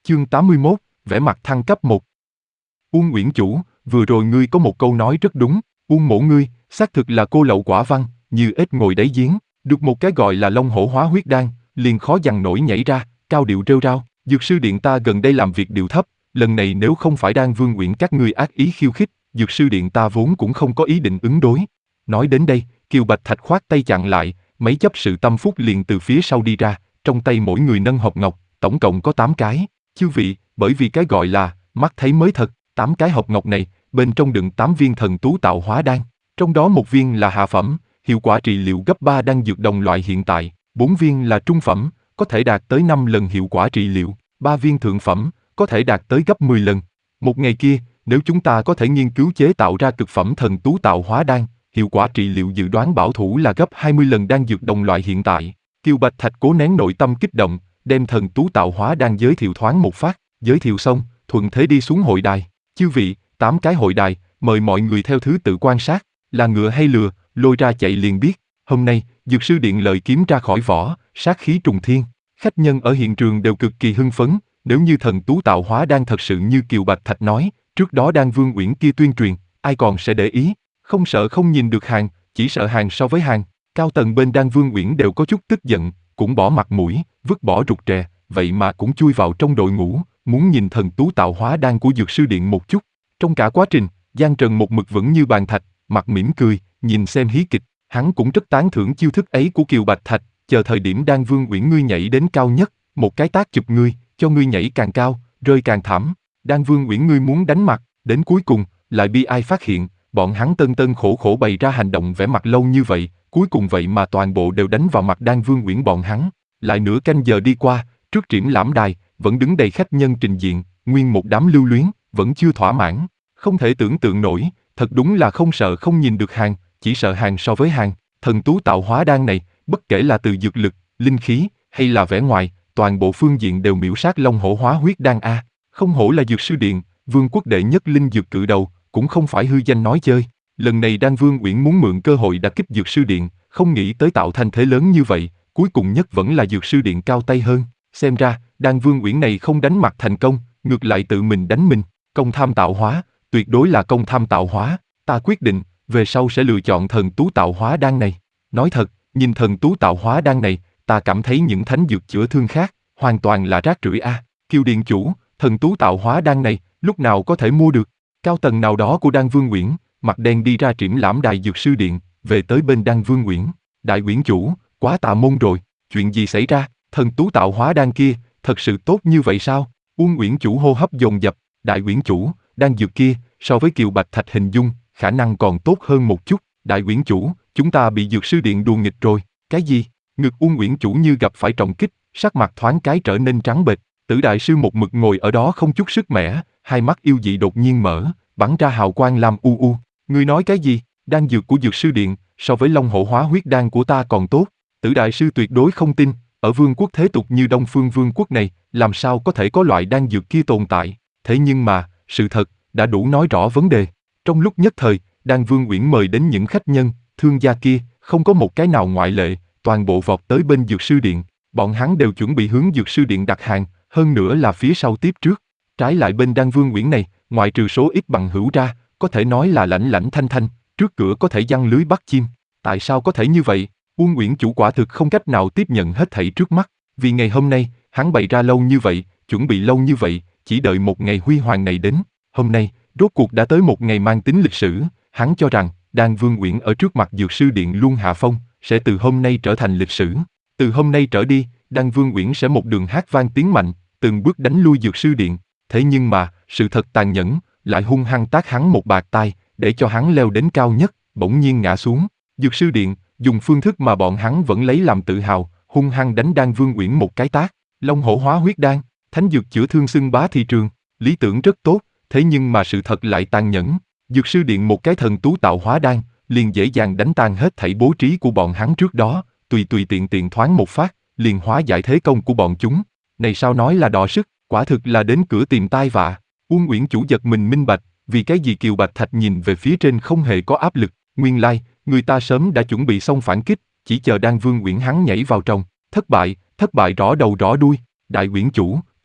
Chương 81, vẻ mặt thăng cấp 1. Uông Uyển Chủ, vừa rồi ngươi có một câu nói rất đúng, Uông mỗ ngươi, xác thực là cô lậu quả văn, như ếch ngồi đáy giếng, được một cái gọi là Long Hổ Hóa Huyết Đan, liền khó dằn nổi nhảy ra, cao điệu rêu rao, Dược sư điện ta gần đây làm việc điệu thấp, lần này nếu không phải Đan Vương Uyển các ngươi ác ý khiêu khích, Dược sư điện ta vốn cũng không có ý định ứng đối. Nói đến đây, Kiều Bạch Thạch khoát tay chặn lại, mấy chấp sự tâm phúc liền từ phía sau đi ra, trong tay mỗi người nâng hộp ngọc, tổng cộng có 8 cái. Chư vị, bởi vì cái gọi là mắt thấy mới thật, 8 cái hộp ngọc này, bên trong đựng 8 viên thần tú tạo hóa đan, trong đó một viên là hạ phẩm, hiệu quả trị liệu gấp 3 đan dược đồng loại hiện tại, 4 viên là trung phẩm, có thể đạt tới 5 lần hiệu quả trị liệu, 3 viên thượng phẩm, có thể đạt tới gấp 10 lần. Một ngày kia, nếu chúng ta có thể nghiên cứu chế tạo ra cực phẩm thần tú tạo hóa đan, hiệu quả trị liệu dự đoán bảo thủ là gấp 20 lần đan dược đồng loại hiện tại. Kiều Bạch Thạch cố nén nội tâm kích động, đem thần tú tạo hóa đan giới thiệu thoáng một phát, giới thiệu xong, thuận thế đi xuống hội đài. Chư vị, 8 cái hội đài, mời mọi người theo thứ tự quan sát, là ngựa hay lừa, lôi ra chạy liền biết. Hôm nay, Dược sư điện lợi kiếm ra khỏi vỏ, sát khí trùng thiên. Khách nhân ở hiện trường đều cực kỳ hưng phấn, nếu như thần tú tạo hóa đan thật sự như Kiều Bạch Thạch nói, trước đó Đan Vương Uyển kia tuyên truyền, ai còn sẽ để ý, không sợ không nhìn được hàng, chỉ sợ hàng so với hàng. Cao tầng bên Đan Vương Uyển đều có chút tức giận, cũng bỏ mặt mũi, vứt bỏ rụt rè, vậy mà cũng chui vào trong đội ngũ, muốn nhìn thần tú tạo hóa đan của Dược sư điện một chút. Trong cả quá trình, Giang Trần một mực vững như bàn thạch, mặt mỉm cười, nhìn xem hí kịch, hắn cũng rất tán thưởng chiêu thức ấy của Kiều Bạch Thạch, chờ thời điểm Đan Vương Uyển ngươi nhảy đến cao nhất, một cái tác chụp ngươi, cho ngươi nhảy càng cao, rơi càng thảm. Đan Vương Uyển ngươi muốn đánh mặt, đến cuối cùng, lại bi ai phát hiện, bọn hắn tân tân khổ khổ bày ra hành động vẻ mặt lâu như vậy, cuối cùng vậy mà toàn bộ đều đánh vào mặt Đan Vương Uyển bọn hắn. Lại nửa canh giờ đi qua, trước triển lãm đài, vẫn đứng đầy khách nhân trình diện, nguyên một đám lưu luyến, vẫn chưa thỏa mãn. Không thể tưởng tượng nổi, thật đúng là không sợ không nhìn được hàng, chỉ sợ hàng so với hàng. Thần tú tạo hóa đan này, bất kể là từ dược lực, linh khí, hay là vẻ ngoài, toàn bộ phương diện đều miễu sát Long Hổ Hóa Huyết Đan a. Không hổ là Dược sư điện, vương quốc đệ nhất linh dược cự đầu, cũng không phải hư danh nói chơi. Lần này Đan Vương Uyển muốn mượn cơ hội đả kích Dược sư điện, không nghĩ tới tạo thành thế lớn như vậy, cuối cùng nhất vẫn là Dược sư điện cao tay hơn. Xem ra, Đan Vương Uyển này không đánh mặt thành công, ngược lại tự mình đánh mình. Công tham tạo hóa, tuyệt đối là công tham tạo hóa. Ta quyết định, về sau sẽ lựa chọn thần tú tạo hóa đan này. Nói thật, nhìn thần tú tạo hóa đan này, ta cảm thấy những thánh dược chữa thương khác, hoàn toàn là rác rưởi a. Kiều điện chủ, thần tú tạo hóa đan này, lúc nào có thể mua được? Cao tầng nào đó của Đan Vương Uyển, mặt đen đi ra triển lãm đài Dược sư điện, về tới bên Đan Vương Uyển. Đại uyển chủ, quá tà môn rồi, chuyện gì xảy ra? Thần tú tạo hóa đan kia, thật sự tốt như vậy sao? Uông Uyển chủ hô hấp dồn dập. Đại uyển chủ, đan dược kia, so với Kiều Bạch Thạch hình dung, khả năng còn tốt hơn một chút. Đại uyển chủ, chúng ta bị Dược sư điện đùa nghịch rồi. Cái gì? Ngực Uông Uyển chủ như gặp phải trọng kích, sắc mặt thoáng cái trở nên trắng bệch. Tử đại sư một mực ngồi ở đó không chút sức mẻ, hai mắt yêu dị đột nhiên mở, bắn ra hào quang lam u u. Ngươi nói cái gì? Đan dược của Dược sư điện, so với Long Hổ Hóa Huyết Đan của ta còn tốt. Tử đại sư tuyệt đối không tin, ở vương quốc thế tục như Đông Phương vương quốc này, làm sao có thể có loại đan dược kia tồn tại. Thế nhưng mà, sự thật, đã đủ nói rõ vấn đề. Trong lúc nhất thời, Đan Vương Uyển mời đến những khách nhân, thương gia kia, không có một cái nào ngoại lệ, toàn bộ vọt tới bên Dược sư điện. Bọn hắn đều chuẩn bị hướng Dược sư điện đặt hàng, hơn nữa là phía sau tiếp trước. Trái lại bên Đan Vương Uyển này, ngoại trừ số ít bằng hữu ra, có thể nói là lãnh lãnh thanh thanh, trước cửa có thể giăng lưới bắt chim. Tại sao có thể như vậy? Uông Uyển chủ quả thực không cách nào tiếp nhận hết thảy trước mắt, vì ngày hôm nay, hắn bày ra lâu như vậy, chuẩn bị lâu như vậy, chỉ đợi một ngày huy hoàng này đến. Hôm nay, rốt cuộc đã tới một ngày mang tính lịch sử, hắn cho rằng, Đan Vương Uyển ở trước mặt Dược sư điện luôn hạ phong, sẽ từ hôm nay trở thành lịch sử. Từ hôm nay trở đi, Đan Vương Uyển sẽ một đường hát vang tiếng mạnh, từng bước đánh lui Dược sư điện. Thế nhưng mà, sự thật tàn nhẫn, lại hung hăng tát hắn một bạt tai, để cho hắn leo đến cao nhất, bỗng nhiên ngã xuống. Dược sư điện, dùng phương thức mà bọn hắn vẫn lấy làm tự hào, hung hăng đánh Đan Vương Uyển một cái tát. Long Hổ Hóa Huyết Đan, thánh dược chữa thương xưng bá thị trường, lý tưởng rất tốt, thế nhưng mà sự thật lại tàn nhẫn. Dược sư điện một cái thần tú tạo hóa đan, liền dễ dàng đánh tan hết thảy bố trí của bọn hắn trước đó, tùy tùy tiện tiện thoáng một phát, liền hóa giải thế công của bọn chúng. Này sao nói là đọ sức, quả thực là đến cửa tìm tai vạ. Uông Uyển chủ giật mình minh bạch, vì cái gì Kiều Bạch Thạch nhìn về phía trên không hề có áp lực, nguyên lai, người ta sớm đã chuẩn bị xong phản kích, chỉ chờ Đan Vương Uyển hắn nhảy vào trong. Thất bại rõ đầu rõ đuôi. Đại uyển chủ,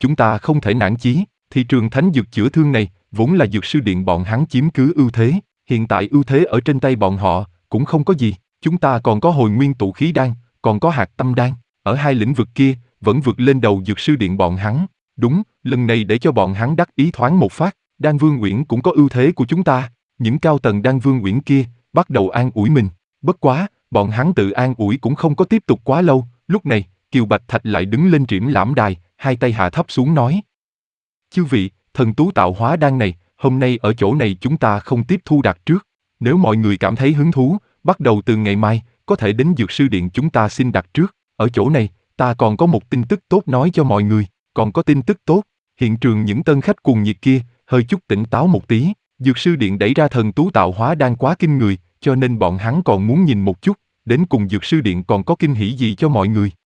chúng ta không thể nản chí, thị trường thánh dược chữa thương này, vốn là dược sư điện bọn hắn chiếm cứ ưu thế, hiện tại ưu thế ở trên tay bọn họ, cũng không có gì, chúng ta còn có hồi nguyên tụ khí đan, còn có hạt tâm đan, ở hai lĩnh vực kia, vẫn vượt lên đầu dược sư điện bọn hắn, đúng, lần này để cho bọn hắn đắc ý thoáng một phát, Đan Vương Uyển cũng có ưu thế của chúng ta, những cao tầng Đan Vương Uyển kia, bắt đầu an ủi mình, bất quá, bọn hắn tự an ủi cũng không có tiếp tục quá lâu, lúc này, Kiều Bạch Thạch lại đứng lên triển lãm đài, hai tay hạ thấp xuống nói. Chư vị, thần tú tạo hóa đan này, hôm nay ở chỗ này chúng ta không tiếp thu đặt trước. Nếu mọi người cảm thấy hứng thú, bắt đầu từ ngày mai, có thể đến dược sư điện chúng ta xin đặt trước. Ở chỗ này, ta còn có một tin tức tốt nói cho mọi người, còn có tin tức tốt. Hiện trường những tân khách cuồng nhiệt kia, hơi chút tỉnh táo một tí. Dược sư điện đẩy ra thần tú tạo hóa đan quá kinh người, cho nên bọn hắn còn muốn nhìn một chút, đến cùng dược sư điện còn có kinh hỉ gì cho mọi người.